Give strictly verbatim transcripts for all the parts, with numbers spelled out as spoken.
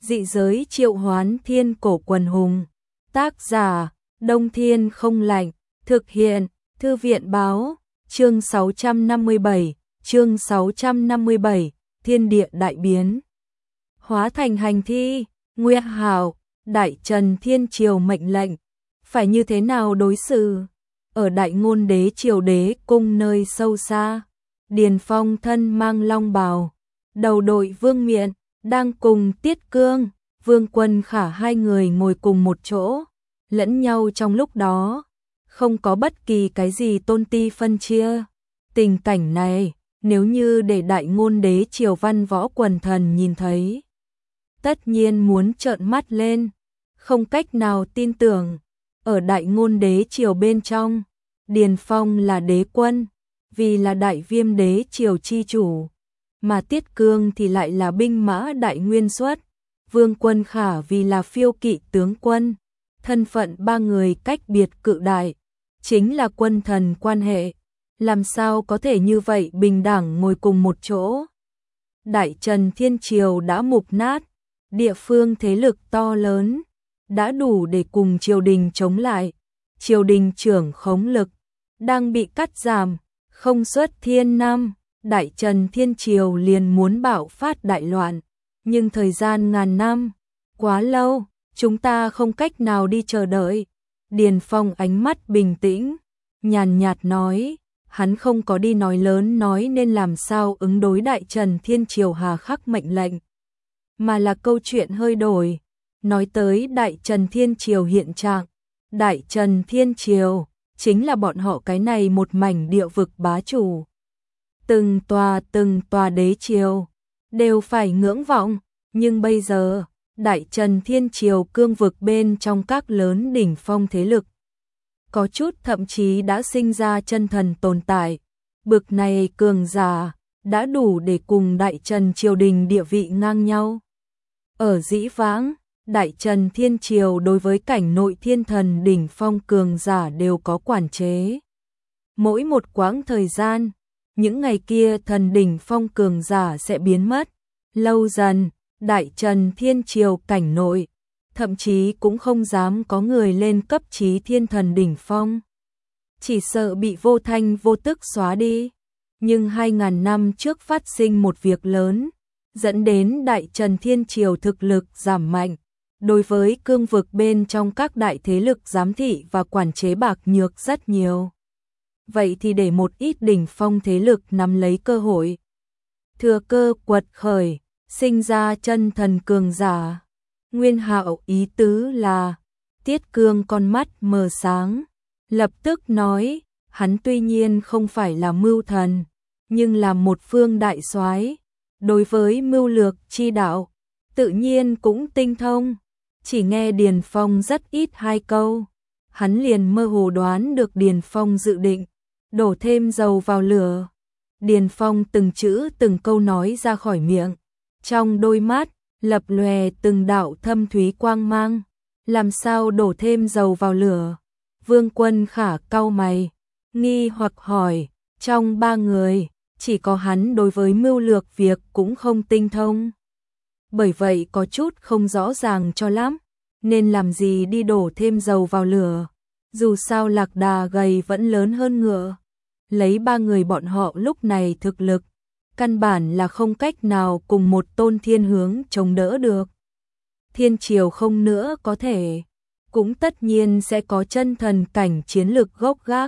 Dị giới triệu hoán thiên cổ quần hùng. Tác giả, Đông Thiên không lạnh. Thực hiện, Thư viện báo. Chương sáu trăm năm mươi bảy, chương sáu trăm năm mươi bảy, thiên địa đại biến. Hóa thành hành thi, Nguyệt Hảo, Đại Trần Thiên Triều mệnh lệnh. Phải như thế nào đối xử? Ở Đại Ngôn Đế Triều Đế cung nơi sâu xa, Điền Phong thân mang long bào, đầu đội vương miện, đang cùng Tiết Cương, Vương Quân Khả hai người ngồi cùng một chỗ, lẫn nhau trong lúc đó, không có bất kỳ cái gì tôn ti phân chia. Tình cảnh này, nếu như để Đại Ngôn Đế Triều văn võ quần thần nhìn thấy, tất nhiên muốn trợn mắt lên, không cách nào tin tưởng. Ở Đại Ngôn Đế Triều bên trong, Điền Phong là đế quân, vì là Đại Viêm Đế Triều chi chủ, mà Tiết Cương thì lại là binh mã đại nguyên soát, Vương Quân Khả vì là phiêu kỵ tướng quân, thân phận ba người cách biệt cự đại, chính là quân thần quan hệ, làm sao có thể như vậy bình đẳng ngồi cùng một chỗ. Đại Trần Thiên Triều đã mục nát, địa phương thế lực to lớn, đã đủ để cùng triều đình chống lại, triều đình trưởng khống lực, đang bị cắt giảm, không xuất thiên năm, Đại Trần Thiên Triều liền muốn bạo phát đại loạn, nhưng thời gian ngàn năm, quá lâu, chúng ta không cách nào đi chờ đợi. Điền Phong ánh mắt bình tĩnh, nhàn nhạt nói, hắn không có đi nói lớn nói nên làm sao ứng đối Đại Trần Thiên Triều hà khắc mệnh lệnh, mà là câu chuyện hơi đổi, nói tới Đại Trần Thiên Triều hiện trạng. Đại Trần Thiên Triều chính là bọn họ cái này một mảnh địa vực bá chủ. Từng tòa từng tòa đế triều đều phải ngưỡng vọng, nhưng bây giờ, Đại Trần Thiên Triều cương vực bên trong các lớn đỉnh phong thế lực, có chút thậm chí đã sinh ra chân thần tồn tại, bực này cường giả đã đủ để cùng Đại Trần triều đình địa vị ngang nhau. Ở dĩ vãng, Đại Trần Thiên Triều đối với cảnh nội thiên thần đỉnh phong cường giả đều có quản chế. Mỗi một quãng thời gian, những ngày kia thần đỉnh phong cường giả sẽ biến mất. Lâu dần, Đại Trần Thiên Triều cảnh nội, thậm chí cũng không dám có người lên cấp chí thiên thần đỉnh phong. Chỉ sợ bị vô thanh vô tức xóa đi. Nhưng hai ngàn năm trước phát sinh một việc lớn, dẫn đến Đại Trần Thiên Triều thực lực giảm mạnh. Đối với cương vực bên trong các đại thế lực giám thị và quản chế bạc nhược rất nhiều. Vậy thì để một ít đỉnh phong thế lực nắm lấy cơ hội, thừa cơ quật khởi, sinh ra chân thần cường giả. Nguyên Hạo ý tứ là, Tiết Cương con mắt mờ sáng, lập tức nói, hắn tuy nhiên không phải là mưu thần, nhưng là một phương đại soái, đối với mưu lược chi đạo, tự nhiên cũng tinh thông. Chỉ nghe Điền Phong rất ít hai câu, hắn liền mơ hồ đoán được Điền Phong dự định đổ thêm dầu vào lửa. Điền Phong từng chữ từng câu nói ra khỏi miệng, trong đôi mắt lập lòe từng đạo thâm thúy quang mang. Làm sao đổ thêm dầu vào lửa? Vương Quân Khả cau mày, nghi hoặc hỏi, trong ba người, chỉ có hắn đối với mưu lược việc cũng không tinh thông. Bởi vậy có chút không rõ ràng cho lắm, nên làm gì đi đổ thêm dầu vào lửa. Dù sao lạc đà gầy vẫn lớn hơn ngựa, lấy ba người bọn họ lúc này thực lực, căn bản là không cách nào cùng một tôn thiên hướng chống đỡ được. Thiên Triều không nữa có thể, cũng tất nhiên sẽ có chân thần cảnh chiến lực gốc gác.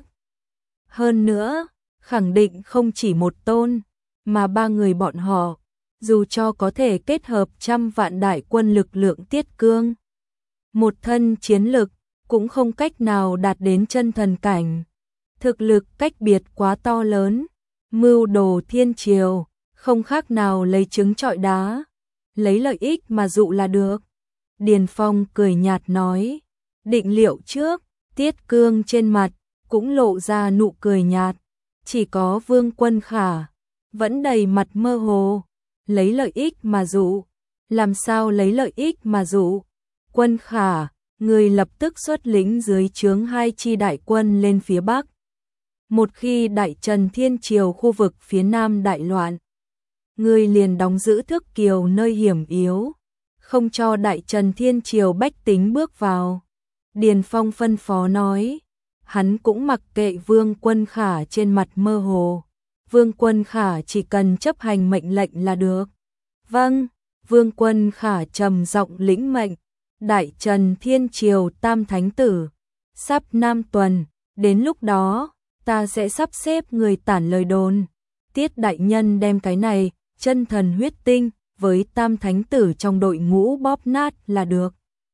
Hơn nữa, khẳng định không chỉ một tôn, mà ba người bọn họ, dù cho có thể kết hợp trăm vạn đại quân lực lượng Tiết Cương, một thân chiến lực, cũng không cách nào đạt đến chân thần cảnh. Thực lực cách biệt quá to lớn, mưu đồ Thiên Triều, không khác nào lấy trứng trọi đá, lấy lợi ích mà dụ là được. Điền Phong cười nhạt nói, định liệu trước, Tiết Cương trên mặt, cũng lộ ra nụ cười nhạt, chỉ có Vương Quân Khả, vẫn đầy mặt mơ hồ, lấy lợi ích mà dụ, làm sao lấy lợi ích mà dụ. Quân Khả, người lập tức xuất lĩnh dưới trướng hai chi đại quân lên phía Bắc. Một khi Đại Trần Thiên Triều khu vực phía Nam đại loạn, người liền đóng giữ Thước Kiều nơi hiểm yếu, không cho Đại Trần Thiên Triều bách tính bước vào. Điền Phong phân phó nói, hắn cũng mặc kệ Vương Quân Khả trên mặt mơ hồ. Vương Quân Khả chỉ cần chấp hành mệnh lệnh là được. Vâng, Vương Quân Khả trầm giọng lĩnh mệnh. Đại Trần Thiên Triều Tam Thánh Tử, sắp Nam tuần, đến lúc đó, ta sẽ sắp xếp người tản lời đồn. Tiết đại nhân đem cái này, chân thần huyết tinh, với Tam Thánh Tử trong đội ngũ bóp nát là được.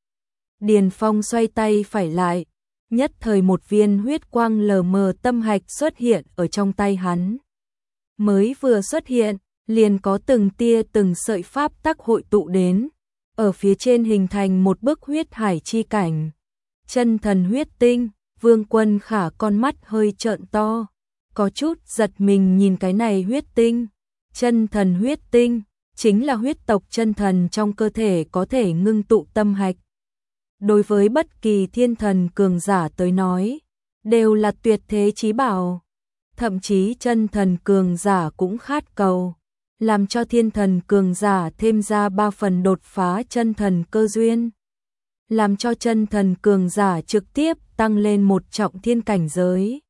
Điền Phong xoay tay phải lại, nhất thời một viên huyết quang lờ mờ tâm hạch xuất hiện ở trong tay hắn. Mới vừa xuất hiện, liền có từng tia từng sợi pháp tắc hội tụ đến, ở phía trên hình thành một bức huyết hải chi cảnh. Chân thần huyết tinh, Vương Quân Khả con mắt hơi trợn to, có chút giật mình nhìn cái này huyết tinh. Chân thần huyết tinh, chính là huyết tộc chân thần trong cơ thể có thể ngưng tụ tâm hạch. Đối với bất kỳ thiên thần cường giả tới nói, đều là tuyệt thế chí bảo. Thậm chí chân thần cường giả cũng khát cầu, làm cho thiên thần cường giả thêm ra ba phần đột phá chân thần cơ duyên. Làm cho chân thần cường giả trực tiếp tăng lên một trọng thiên cảnh giới.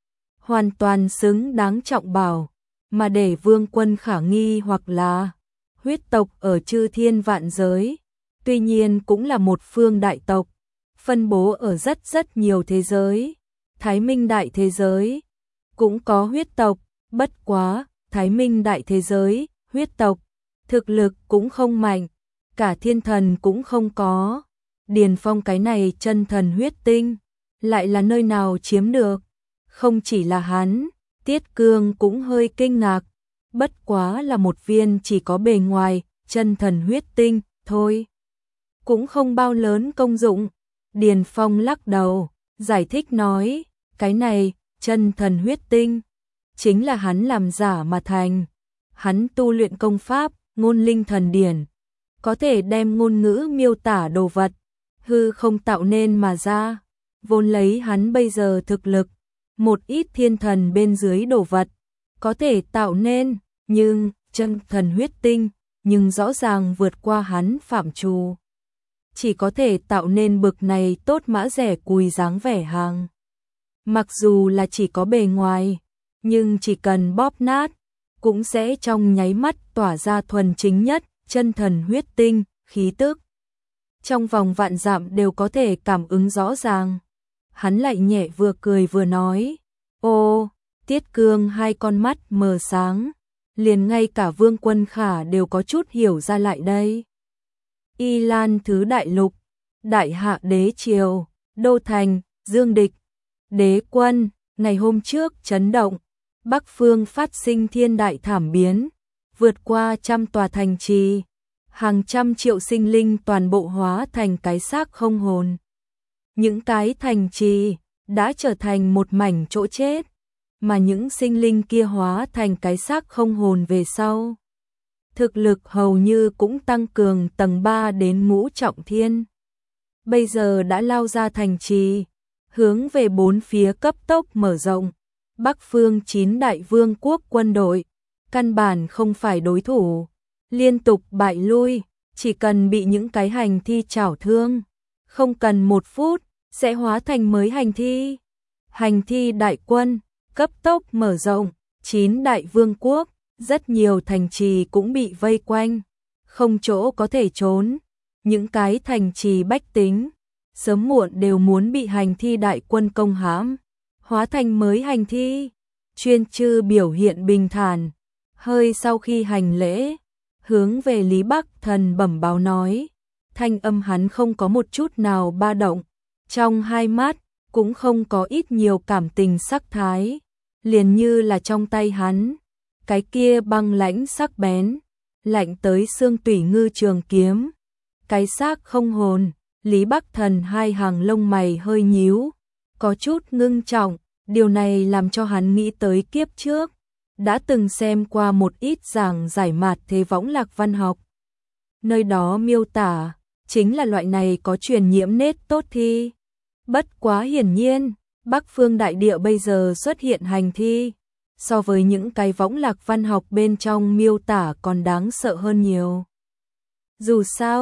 Hoàn toàn xứng đáng trọng bảo, mà để Vương Quân Khả nghi hoặc là huyết tộc ở chư thiên vạn giới, tuy nhiên cũng là một phương đại tộc, phân bố ở rất rất nhiều thế giới. Thái Minh đại thế giới cũng có huyết tộc, bất quá, Thái Minh đại thế giới, huyết tộc, thực lực cũng không mạnh, cả thiên thần cũng không có. Điền Phong cái này chân thần huyết tinh, lại là nơi nào chiếm được? Không chỉ là hắn, Tiết Cương cũng hơi kinh ngạc, bất quá là một viên chỉ có bề ngoài, chân thần huyết tinh, thôi. Cũng không bao lớn công dụng. Điền Phong lắc đầu, giải thích nói, cái này, chân thần huyết tinh, chính là hắn làm giả mà thành. Hắn tu luyện công pháp, ngôn linh thần điển, có thể đem ngôn ngữ miêu tả đồ vật, hư không tạo nên mà ra. Vốn lấy hắn bây giờ thực lực, một ít thiên thần bên dưới đồ vật, có thể tạo nên, nhưng, chân thần huyết tinh, nhưng rõ ràng vượt qua hắn phạm trù. Chỉ có thể tạo nên bực này tốt mã rẻ cùi dáng vẻ hàng. Mặc dù là chỉ có bề ngoài, nhưng chỉ cần bóp nát, cũng sẽ trong nháy mắt tỏa ra thuần chính nhất, chân thần huyết tinh, khí tức. Trong vòng vạn dặm đều có thể cảm ứng rõ ràng. Hắn lại nhẹ vừa cười vừa nói, ô, Tiết Cương hai con mắt mờ sáng, liền ngay cả Vương Quân Khả đều có chút hiểu ra lại đây. Y Lan Thứ Đại Lục, Đại Hạ Đế Triều, Đô Thành, Dương Địch, Đế Quân, ngày hôm trước chấn động, Bắc Phương phát sinh thiên đại thảm biến, vượt qua trăm tòa thành trì, hàng trăm triệu sinh linh toàn bộ hóa thành cái xác không hồn. Những cái thành trì đã trở thành một mảnh chỗ chết, mà những sinh linh kia hóa thành cái xác không hồn về sau. Thực lực hầu như cũng tăng cường tầng ba đến ngũ trọng thiên. Bây giờ đã lao ra thành trì, hướng về bốn phía cấp tốc mở rộng. Bắc phương chín đại vương quốc quân đội, căn bản không phải đối thủ, liên tục bại lui, chỉ cần bị những cái hành thi chảo thương, không cần một phút, sẽ hóa thành mới hành thi. Hành thi đại quân, cấp tốc mở rộng, chín đại vương quốc, rất nhiều thành trì cũng bị vây quanh, không chỗ có thể trốn. Những cái thành trì bách tính, sớm muộn đều muốn bị hành thi đại quân công hãm, hóa thành mới hành thi. Chuyên Chư biểu hiện bình thản, hơi sau khi hành lễ, hướng về Lý Bắc Thần bẩm báo nói, thanh âm hắn không có một chút nào ba động, trong hai mắt cũng không có ít nhiều cảm tình sắc thái, liền như là trong tay hắn, cái kia băng lãnh sắc bén, lạnh tới xương tủy ngư trường kiếm, cái xác không hồn. Lý Bắc Thần hai hàng lông mày hơi nhíu, có chút ngưng trọng, điều này làm cho hắn nghĩ tới kiếp trước, đã từng xem qua một ít giảng giải mạt thế võng lạc văn học. Nơi đó miêu tả, chính là loại này có truyền nhiễm nết tốt thi. Bất quá hiển nhiên, Bắc phương đại địa bây giờ xuất hiện hành thi, so với những cái võng lạc văn học bên trong miêu tả còn đáng sợ hơn nhiều. Dù sao,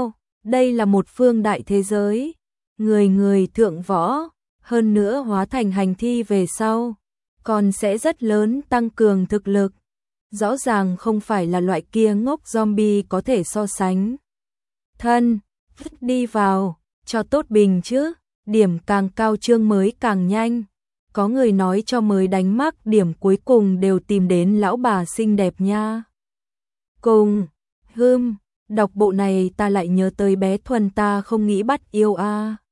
Đây là một phương đại thế giới, người người thượng võ, hơn nữa hóa thành hành thi về sau, còn sẽ rất lớn tăng cường thực lực. Rõ ràng không phải là loại kia ngốc zombie có thể so sánh. Thân, vứt đi vào, cho tốt bình chứ, điểm càng cao chương mới càng nhanh. Có người nói cho mới đánh mắc điểm cuối cùng đều tìm đến lão bà xinh đẹp nha. Cùng, hưm, đọc bộ này ta lại nhớ tới bé Thuần ta không nghĩ bắt yêu a.